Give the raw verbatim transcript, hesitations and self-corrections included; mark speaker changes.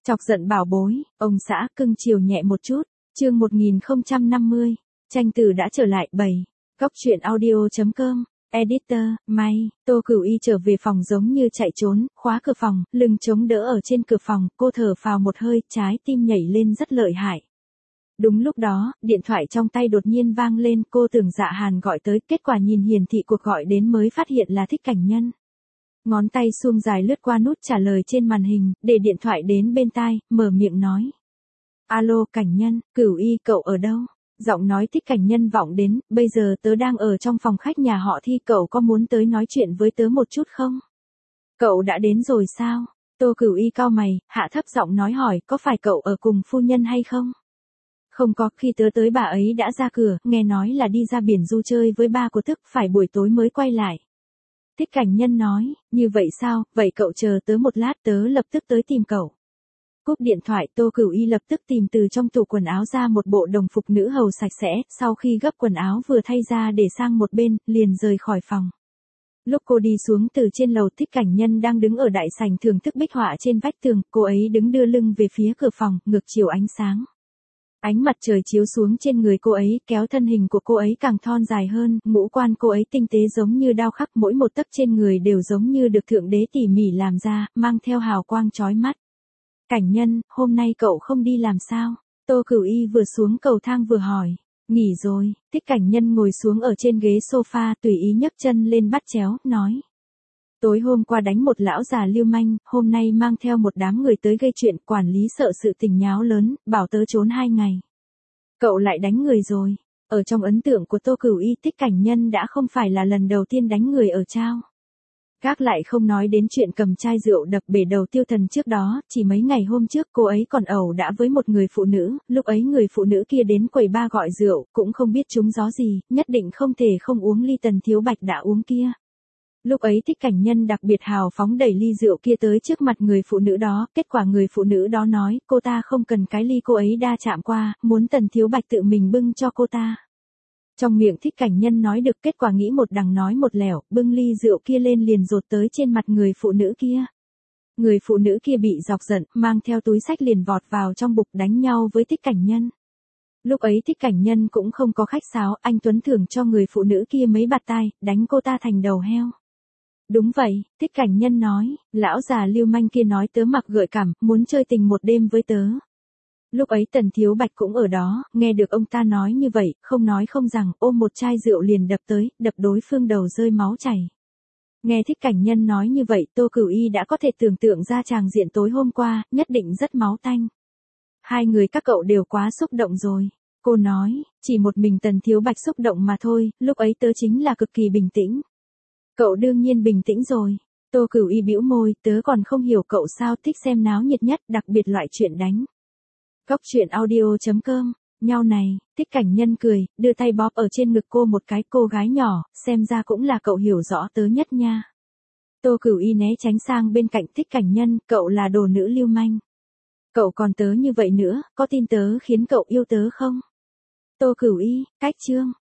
Speaker 1: Chọc giận bảo bối, ông xã cưng chiều nhẹ một chút, chương một nghìn không trăm năm mươi, tranh tử đã trở lại bảy, góc truyện audio chấm com, editor, may, Tô Cửu Y trở về phòng giống như chạy trốn, khóa cửa phòng, lưng chống đỡ ở trên cửa phòng, cô thở phào một hơi, trái tim nhảy lên rất lợi hại. Đúng lúc đó, điện thoại trong tay đột nhiên vang lên, cô tưởng Dạ Hàn gọi tới, kết quả nhìn hiển thị cuộc gọi đến mới phát hiện là Thích Cảnh Nhân. Ngón tay suông dài lướt qua nút trả lời trên màn hình, để điện thoại đến bên tai, mở miệng nói. Alo, Cảnh Nhân, Cửu Y cậu ở đâu? Giọng nói Thích Cảnh Nhân vọng đến, bây giờ tớ đang ở trong phòng khách nhà họ Thi, cậu có muốn tới nói chuyện với tớ một chút không? Cậu đã đến rồi sao? Tô Cửu Y cau mày, hạ thấp giọng nói hỏi, có phải cậu ở cùng phu nhân hay không? Không có, khi tớ tới bà ấy đã ra cửa, nghe nói là đi ra biển du chơi với ba cô Thức, phải buổi tối mới quay lại. Thích Cảnh Nhân nói, như vậy sao, vậy cậu chờ tớ một lát, tớ lập tức tới tìm cậu. Cúp điện thoại, Tô Cửu Y lập tức tìm từ trong tủ quần áo ra một bộ đồng phục nữ hầu sạch sẽ, sau khi gấp quần áo vừa thay ra để sang một bên, liền rời khỏi phòng. Lúc cô đi xuống từ trên lầu, Thích Cảnh Nhân đang đứng ở đại sảnh thưởng thức bích họa trên vách tường, cô ấy đứng đưa lưng về phía cửa phòng, ngược chiều ánh sáng. Ánh mặt trời chiếu xuống trên người cô ấy, kéo thân hình của cô ấy càng thon dài hơn, ngũ quan cô ấy tinh tế giống như đao khắc, mỗi một tấc trên người đều giống như được Thượng Đế tỉ mỉ làm ra, mang theo hào quang chói mắt. Cảnh Nhân, hôm nay cậu không đi làm sao? Tô Cửu Y vừa xuống cầu thang vừa hỏi. Nghỉ rồi. Thích Cảnh Nhân ngồi xuống ở trên ghế sofa, tùy ý nhấc chân lên bắt chéo, nói. Tối hôm qua đánh một lão già lưu manh, hôm nay mang theo một đám người tới gây chuyện, quản lý sợ sự tình nháo lớn, bảo tớ trốn hai ngày. Cậu lại đánh người rồi. Ở trong ấn tượng của Tô Cửu Y, Thích Cảnh Nhân đã không phải là lần đầu tiên đánh người ở Trao. Gác lại không nói đến chuyện cầm chai rượu đập bể đầu Tiêu Thần trước đó, chỉ mấy ngày hôm trước cô ấy còn ẩu đả với một người phụ nữ, lúc ấy người phụ nữ kia đến quầy ba gọi rượu, cũng không biết trúng gió gì, nhất định không thể không uống ly Tần Thiếu Bạch đã uống kia. Lúc ấy Thích Cảnh Nhân đặc biệt hào phóng đẩy ly rượu kia tới trước mặt người phụ nữ đó, kết quả người phụ nữ đó nói, cô ta không cần cái ly cô ấy đa chạm qua, muốn Tần Thiếu Bạch tự mình bưng cho cô ta. Trong miệng Thích Cảnh Nhân nói được, kết quả nghĩ một đằng nói một lẻo, bưng ly rượu kia lên liền dột tới trên mặt người phụ nữ kia. Người phụ nữ kia bị dọc giận, mang theo túi xách liền vọt vào trong bục đánh nhau với Thích Cảnh Nhân. Lúc ấy Thích Cảnh Nhân cũng không có khách sáo, anh Tuấn thưởng cho người phụ nữ kia mấy bạt tai, đánh cô ta thành đầu heo. Đúng vậy, Thích Cảnh Nhân nói, lão già lưu manh kia nói tớ mặc gợi cảm, muốn chơi tình một đêm với tớ. Lúc ấy Tần Thiếu Bạch cũng ở đó, nghe được ông ta nói như vậy, không nói không rằng, ôm một chai rượu liền đập tới, đập đối phương đầu rơi máu chảy. Nghe Thích Cảnh Nhân nói như vậy, Tô Cửu Y đã có thể tưởng tượng ra tràng diện tối hôm qua, nhất định rất máu tanh. Hai người các cậu đều quá xúc động rồi. Cô nói, chỉ một mình Tần Thiếu Bạch xúc động mà thôi, lúc ấy tớ chính là cực kỳ bình tĩnh. Cậu đương nhiên bình tĩnh rồi. Tô Cửu Y bĩu môi, tớ còn không hiểu cậu sao thích xem náo nhiệt nhất, đặc biệt loại chuyện đánh. Góc truyện audio chấm com, nhau này, Thích Cảnh Nhân cười, đưa tay bóp ở trên ngực cô một cái, cô gái nhỏ, xem ra cũng là cậu hiểu rõ tớ nhất nha. Tô Cửu Y né tránh sang bên cạnh Thích Cảnh Nhân, cậu là đồ nữ lưu manh. Cậu còn tớ như vậy nữa, có tin tớ khiến cậu yêu tớ không? Tô Cửu Y, cách chương.